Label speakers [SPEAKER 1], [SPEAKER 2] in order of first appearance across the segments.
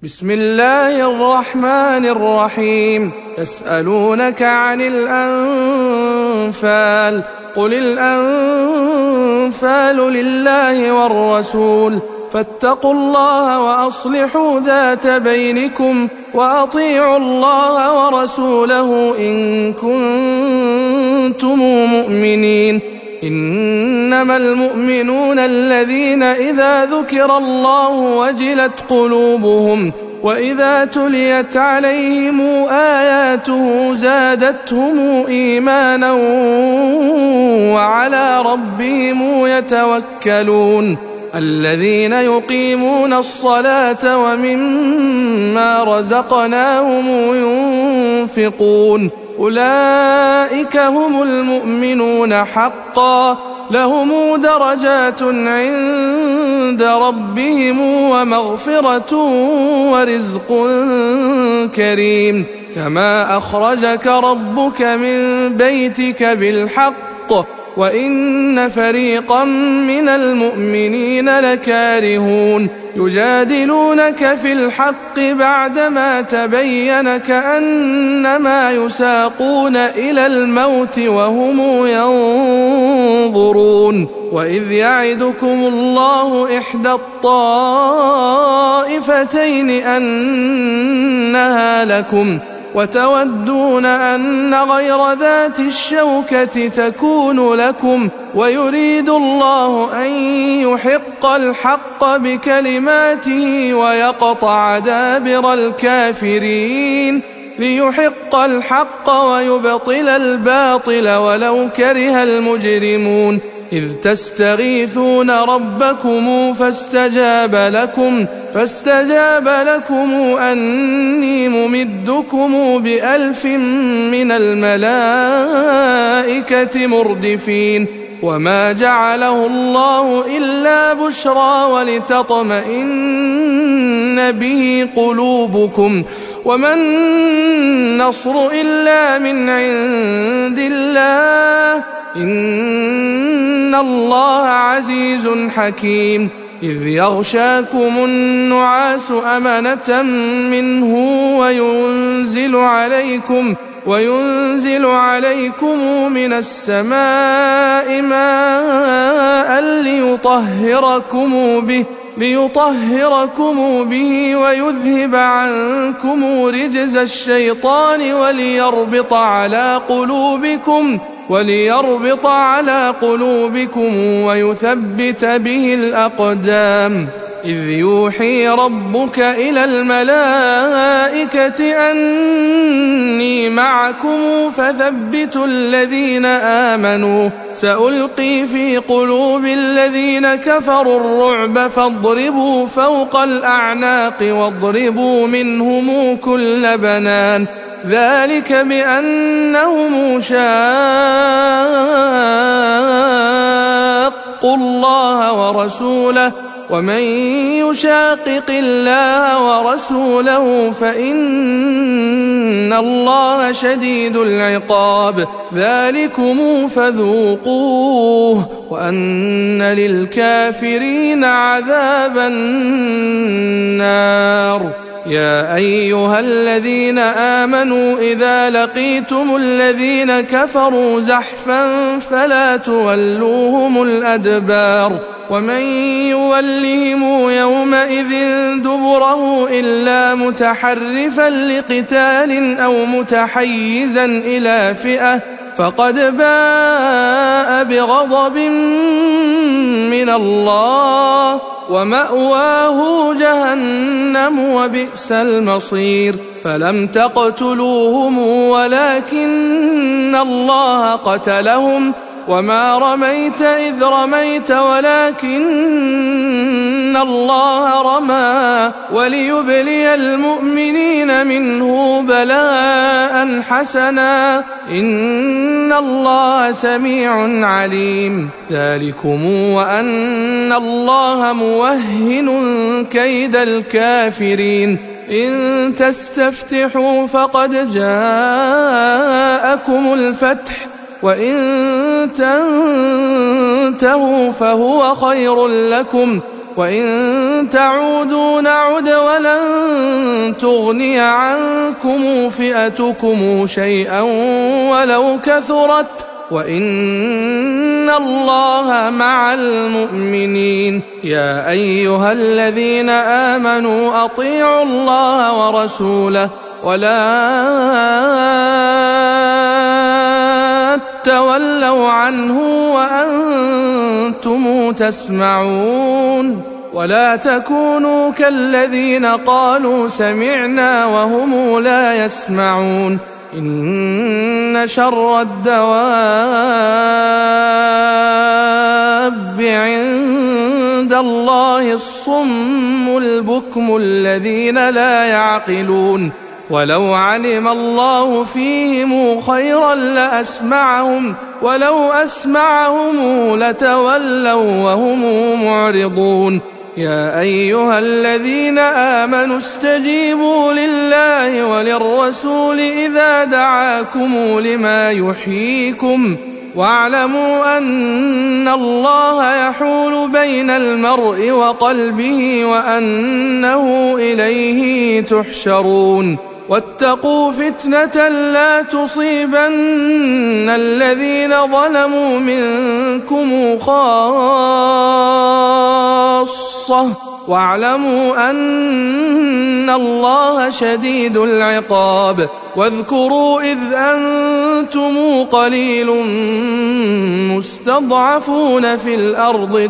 [SPEAKER 1] بسم الله الرحمن الرحيم. يسألونك عن الأنفال، قل الأنفال لله والرسول، فاتقوا الله وأصلحوا ذات بينكم، وأطيعوا الله ورسوله إن كنتم مؤمنين. إنما المؤمنون الذين إذا ذكر الله وجلت قلوبهم، وإذا تليت عليهم آياته زادتهم إيمانا وعلى ربهم يتوكلون. الذين يقيمون الصلاة ومما رزقناهم ينفقون، أولئك هم المؤمنون حقا، لهم درجات عند ربهم ومغفرة ورزق كريم. كما أخرجك ربك من بيتك بالحق، وإن فريقا من المؤمنين لكارهون، يجادلونك في الحق بعدما تبين كأنما يساقون إلى الموت وهم ينظرون. وإذ يعدكم الله إحدى الطائفتين أنها لكم، وتودون أن غير ذات الشوكة تكون لكم، ويريد الله أن يحق الحق بكلماته ويقطع دابر الكافرين، ليحق الحق ويبطل الباطل ولو كره المجرمون. إذ تستغيثون ربكم فاستجاب لكم أني ممدكم ب1000 من الملائكة مردفين. وما جعله الله إلا بشرى ولتطمئن به قلوبكم، وما النصر إلا من عند الله، إن الله عزيز حكيم. إذ يغشاكم النعاس أمنة منه وينزل عليكم من السماء ماء ليطهركم به ويذهب عنكم رجز الشيطان وليربط على قلوبكم ويثبت به الأقدام. إذ يوحي ربك إلى الملائكة أني معكم فثبتوا الذين آمنوا، سألقي في قلوب الذين كفروا الرعب فاضربوا فوق الأعناق واضربوا منهم كل بنان، ذلك بأنهم شاقوا الله ورسوله، ومن يشاقق الله ورسوله فإن الله شديد العقاب. ذلكم فذوقوه وأن للكافرين عذاب النار. يا أيها الذين آمنوا إذا لقيتم الذين كفروا زحفا فلا تولوهم الأدبار، ومن يولهم يومئذ دبره إلا متحرفا لقتال أو متحيزا إلى فئة فقد باء بغضب من الله، ومأواه جهنم وبئس المصير. فلم تقتلوهم ولكن الله قتلهم، وما رميت إذ رميت ولكن الله رمى، وليبلي المؤمنين منه بلاء حسنا، إن الله سميع عليم. ذلكم وأن الله موهن كيد الكافرين. إن تستفتحوا فقد جاءكم الفتح، وإن تنتهوا فهو خير لكم، وإن تعودوا نعد ولن تغني عنكم فئتكم شيئا ولو كثرت وإن الله مع المؤمنين. يا أيها الذين آمنوا أطيعوا الله ورسوله ولا تولوا عنه وأنتم تسمعون. ولا تكونوا كالذين قالوا سمعنا وهم لا يسمعون. إن شر الدواب عند الله الصم البكم الذين لا يعقلون. ولو علم الله فيهم خيرا لأسمعهم ولو أسمعهم لتولوا وهم معرضون. يا أيها الذين آمنوا استجيبوا لله وللرسول إذا دعاكم لما يحييكم واعلموا أن الله يحول بين المرء وقلبه وأنه إليه تحشرون. واتقوا فتنة لا تصيبن الذين ظلموا منكم خاصة واعلموا أن الله شديد العقاب. واذكروا إذ أنتم قليل مستضعفون في الأرض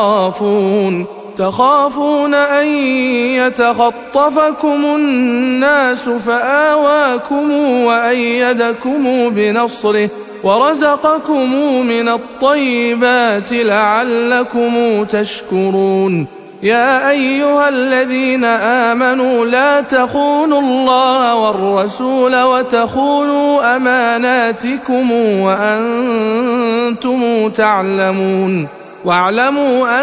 [SPEAKER 1] تخافون أن يتخطفكم الناس فآواكم وأيدكم بنصره ورزقكم من الطيبات لعلكم تشكرون. يا أيها الذين آمنوا لا تخونوا الله والرسول وتخونوا أماناتكم وأنتم تعلمون. واعلموا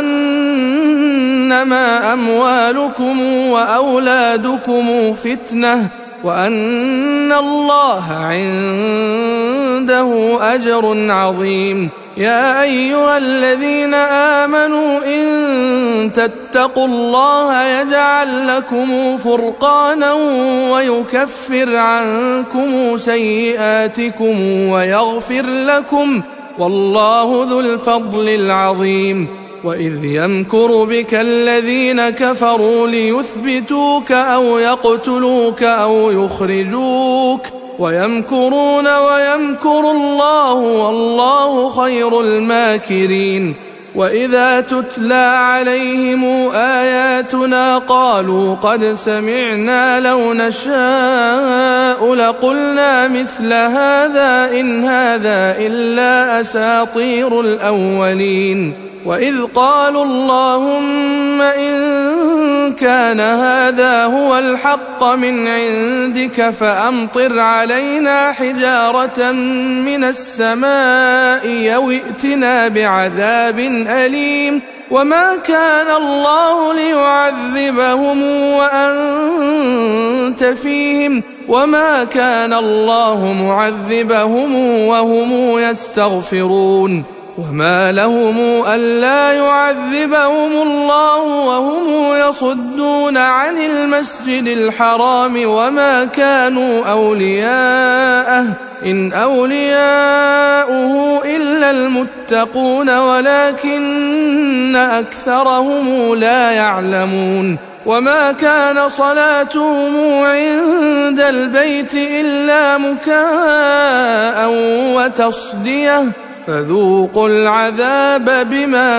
[SPEAKER 1] أنما أموالكم وأولادكم فتنة وأن الله عنده أجر عظيم. يا أيها الذين آمنوا إن تتقوا الله يجعل لكم فرقانا ويكفر عنكم سيئاتكم ويغفر لكم والله ذو الفضل العظيم. وإذ يمكر بك الذين كفروا ليثبتوك أو يقتلوك أو يخرجوك ويمكرون ويمكر الله والله خير الماكرين. وإذا تتلى عليهم آياتنا قالوا قد سمعنا لو نشاء لقلنا مثل هذا إن هذا إلا أساطير الأولين. وإذ قالوا اللهم إن كان هذا هو الحق من عندك فأمطر علينا حجارة من السماء أو ائتنا بعذاب أليم. وما كان الله ليعذبهم وأنت فيهم وما كان الله معذبهم وهم يستغفرون. وما لهم ألا يعذبهم الله وهم يصدون عن المسجد الحرام وما كانوا أولياءه إن أولياؤه إلا المتقون ولكن أكثرهم لا يعلمون. وما كان صلاتهم عند البيت إلا مكاء وتصدية فذوقوا العذاب بما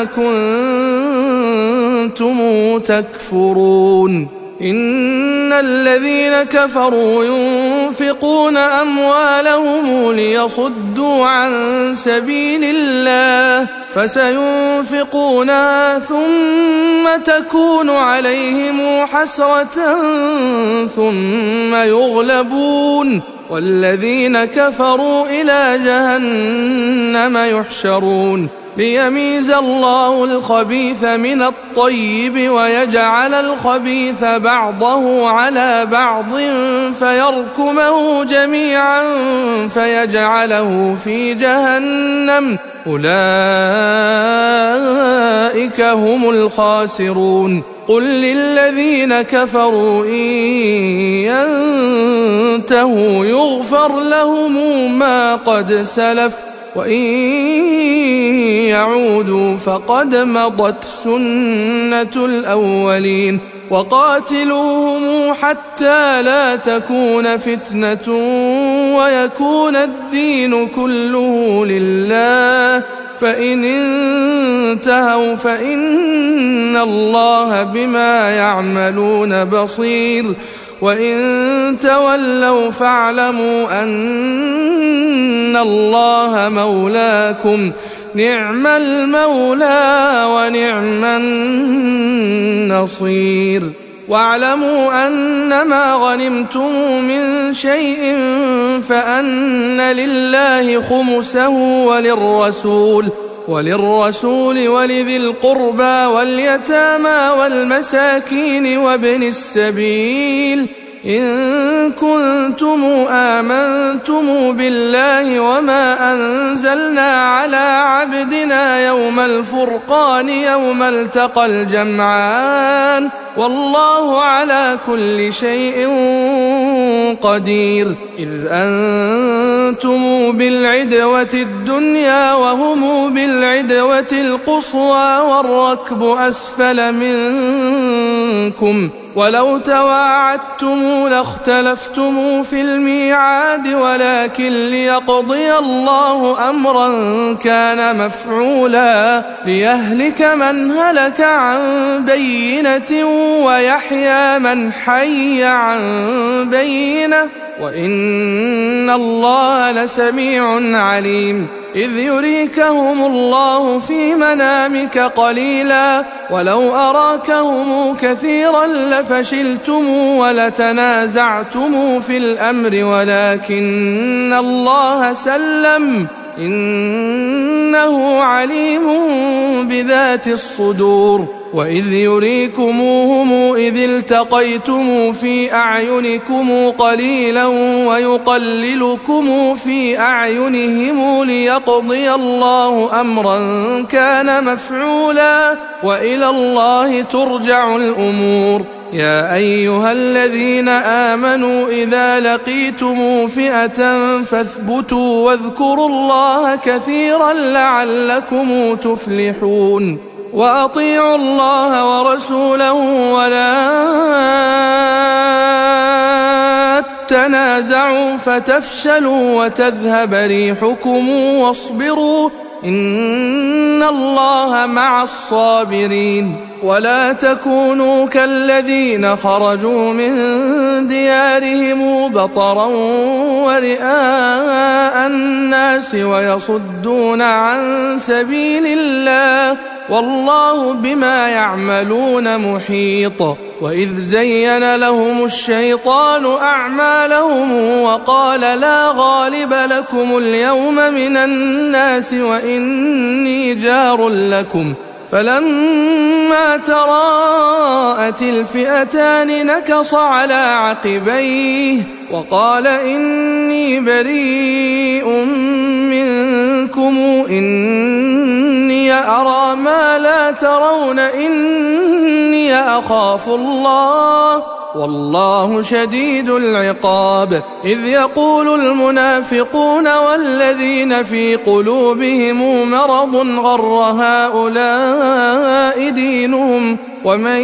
[SPEAKER 1] كنتم تكفرون. إن الذين كفروا ينفقون أموالهم ليصدوا عن سبيل الله فسينفقونها ثم تكون عليهم حسرة ثم يغلبون والذين كفروا إلى جهنم يحشرون. ليميز الله الخبيث من الطيب ويجعل الخبيث بعضه على بعض فيركمه جميعا فيجعله في جهنم أولئك هم الخاسرون. قل للذين كفروا إن ينتهوا يغفر لهم ما قد سلف وإن يعودوا فقد مضت سنة الأولين وقاتلوهم حتى لا تكون فتنة ويكون الدين كله لله فإن انتهوا فإن الله بما يعملون بصير وإن تولوا فاعلموا أن الله مولاكم نعم المولى ونعم النصير واعلموا أنما غنمتم من شيء فأن لله خمسه وللرسول ولذي القربى واليتامى والمساكين وابن السبيل إن كنتم آمنتم بالله وما أنزلنا على عبدنا يوم الفرقان يوم التقى الجمعان والله على كل شيء قدير إذ أنتم بالعدوة الدنيا وهم بالعدوة القصوى والركب أسفل منكم ولو تواعدتم لاختلفتم في الميعاد ولكن ليقضي الله أمرا كان مفعولا ليهلك من هلك عن بينة ويحيى من حي عن بينة وإن الله لسميع عليم إذ يريكهم الله في منامك قليلا ولو أراكهم كثيرا لفشلتم ولتنازعتم في الأمر ولكن الله سلم إنه عليم بذات الصدور وإذ يريكموهم إذ التقيتم في أعينكم قليلا ويقللكم في أعينهم ليقضي الله أمرا كان مفعولا وإلى الله ترجع الأمور يا أيها الذين آمنوا إذا لقيتم فئة فاثبتوا واذكروا الله كثيرا لعلكم تفلحون وأطيعوا الله ورسوله ولا تنازعوا فتفشلوا وتذهب ريحكم واصبروا إن الله مع الصابرين ولا تكونوا كالذين خرجوا من ديارهم بطرا ورئاء الناس ويصدون عن سبيل الله والله بما يعملون محيط وإذ زين لهم الشيطان أعمالهم وقال لا غالب لكم اليوم من الناس وإني جار لكم فلما تراءت الفئتان نكص على عقبيه وقال إني بريء منكم إني أرى ما لا ترون إني أخاف الله والله شديد العقاب إذ يقول المنافقون والذين في قلوبهم مرض غر هؤلاء دينهم ومن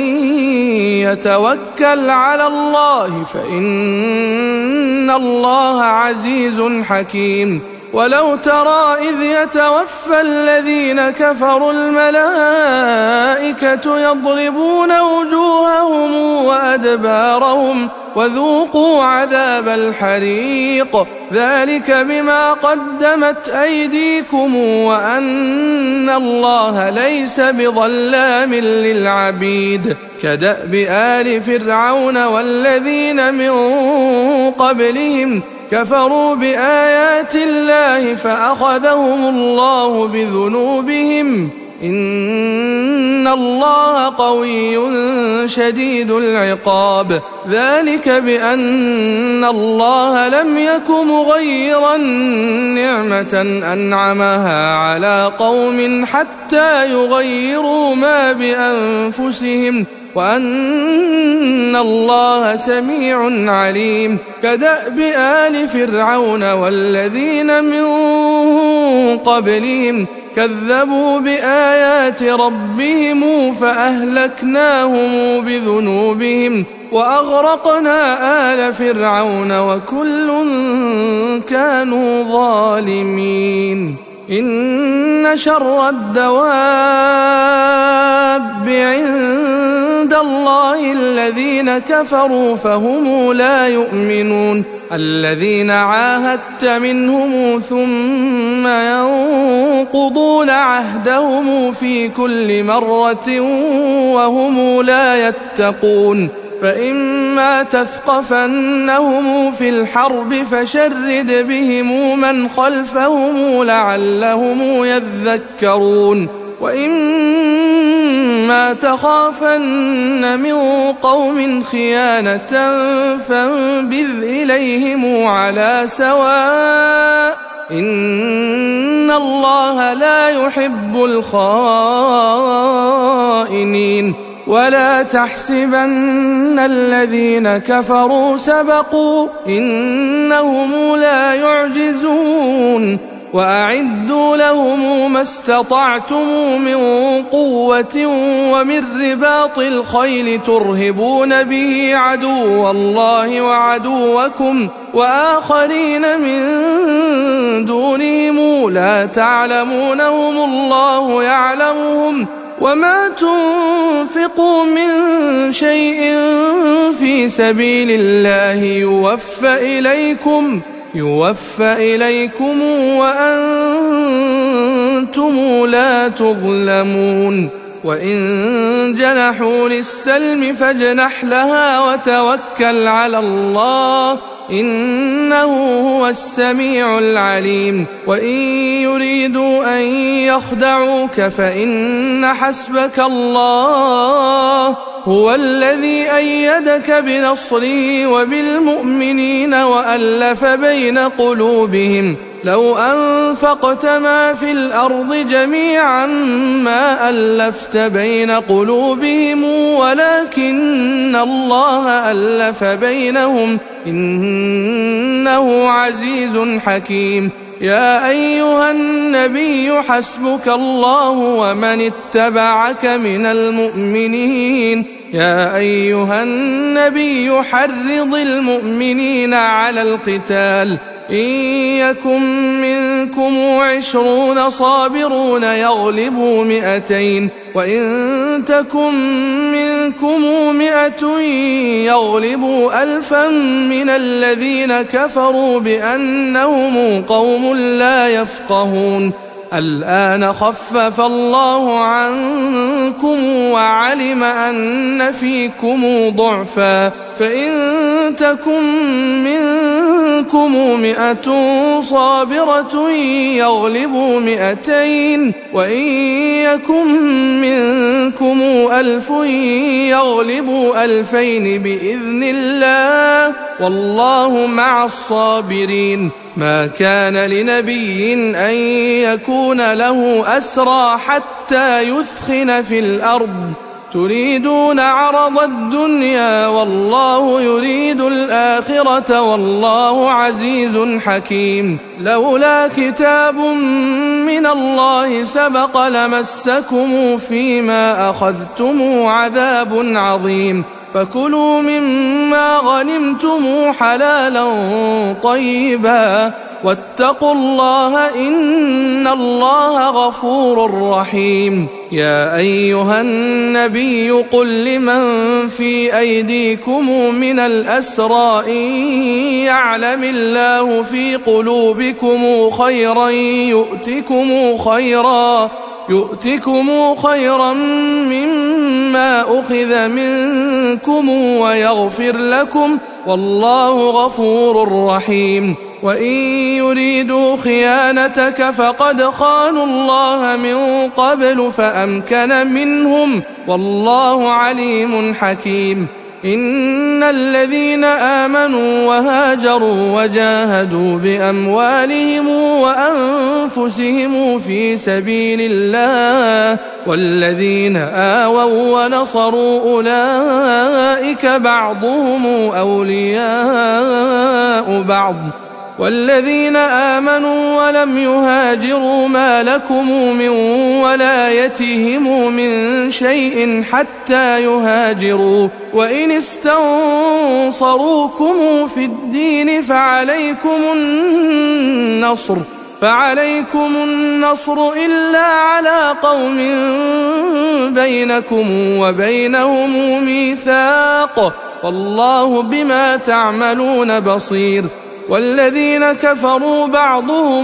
[SPEAKER 1] يتوكل على الله فإن الله عزيز حكيم ولو ترى إذ يتوفى الذين كفروا الملائكة يضربون وجوههم وأدبارهم وذوقوا عذاب الحريق ذلك بما قدمت أيديكم وأن الله ليس بظلام للعبيد كدأب آل فرعون والذين من قبلهم كفروا بآيات الله فأخذهم الله بذنوبهم إن الله قوي شديد العقاب ذلك بأن الله لم يك مغيرا نعمة أنعمها على قوم حتى يغيروا ما بأنفسهم وأن الله سميع عليم. كدأب آل فرعون والذين من قبلهم كذبوا بآيات ربهم فأهلكناهم بذنوبهم وأغرقنا آل فرعون وكل كانوا ظالمين. إن شر الدواب عند الله الذين كفروا فهم لا يؤمنون، الذين عاهدت منهم ثم ينقضون عهدهم في كل مرة وهم لا يتقون. فإما تثقفنهم في الحرب فشرد بهم من خلفهم لعلهم يذكرون. وإما تخافن من قوم خيانة فانبذ إليهم على سواء، إن الله لا يحب الخائنين. ولا تحسبن الذين كفروا سبقوا، إنهم لا يعجزون. وأعدوا لهم ما استطعتم من قوة ومن رباط الخيل ترهبون به عدو الله وعدوكم وآخرين من دونهم لا تعلمونهم الله يعلمهم. وما تنفقوا من شيء في سبيل الله يوفى إليكم وأنتم لا تظلمون. وإن جنحوا للسلم فاجنح لها وتوكل على الله، إنه هو السميع العليم. وإن يريدوا أن يخدعوك فإن حسبك الله هو الذي أيدك بنصره وبالمؤمنين وألف بين قلوبهم. لو أنفقت ما في الأرض جميعا ما ألفت بين قلوبهم ولكن الله ألف بينهم، إنه عزيز حكيم. يا أيها النبي حسبك الله ومن اتبعك من المؤمنين. يا أيها النبي حرض المؤمنين على القتال، إن يكن منكم 20 صابرون يغلبوا 200، وإن تكن منكم 100 يغلبوا 1000 من الذين كفروا بأنهم قوم لا يفقهون. الآن خفف الله عنكم وعلم أن فيكم ضعفا، فإن تكن منكم 100 صابرة يغلبوا 200، وإن يكن منكم 1000 يغلبوا 2000 بإذن الله، والله مع الصابرين. ما كان لنبي أن يكون له أسرى حتى يثخن في الأرض، تريدون عرض الدنيا والله يريد الآخرة والله عزيز حكيم. لولا كتاب من الله سبق لمسكم فيما أخذتم عذاب عظيم. فكلوا مما غنمتم حلالا طيبا واتقوا الله إن الله غفور رحيم. يا أيها النبي قل لمن في أيديكم من الأسرى إن يعلم الله في قلوبكم خيرا يؤتكم خيرا مما أخذ منكم ويغفر لكم والله غفور رحيم. وإن يريدوا خيانتك فقد خانوا الله من قبل فأمكن منهم والله عليم حكيم. إن الذين آمنوا وهاجروا وجاهدوا بأموالهم وأنفسهم في سبيل الله والذين آووا ونصروا أولئك بعضهم أولياء بعض والذين آمنوا ولم يهاجروا ما لكم من ولايتهم من شيء حتى يهاجروا وإن استنصروكم في الدين فعليكم النصر إلا على قوم بينكم وبينهم ميثاق والله بما تعملون بصير والذين كفروا بعضهم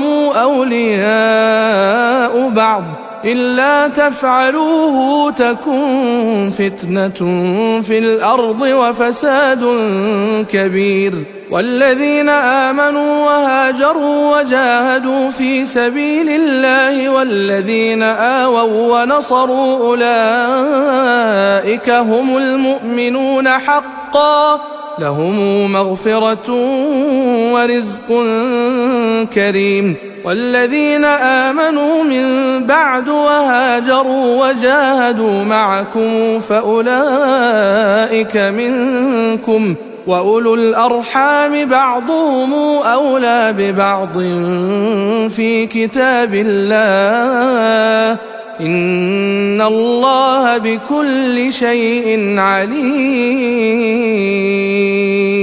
[SPEAKER 1] أولياء بعض إلا تفعلوه تكن فتنة في الأرض وفساد كبير والذين آمنوا وهاجروا وجاهدوا في سبيل الله والذين آووا ونصروا أولئك هم المؤمنون حقا لهم مغفرة ورزق كريم والذين آمنوا من بعد وهاجروا وجاهدوا معكم فأولئك منكم وأولو الأرحام بعضهم أولى ببعض في كتاب الله إن الله بكل شيء عليم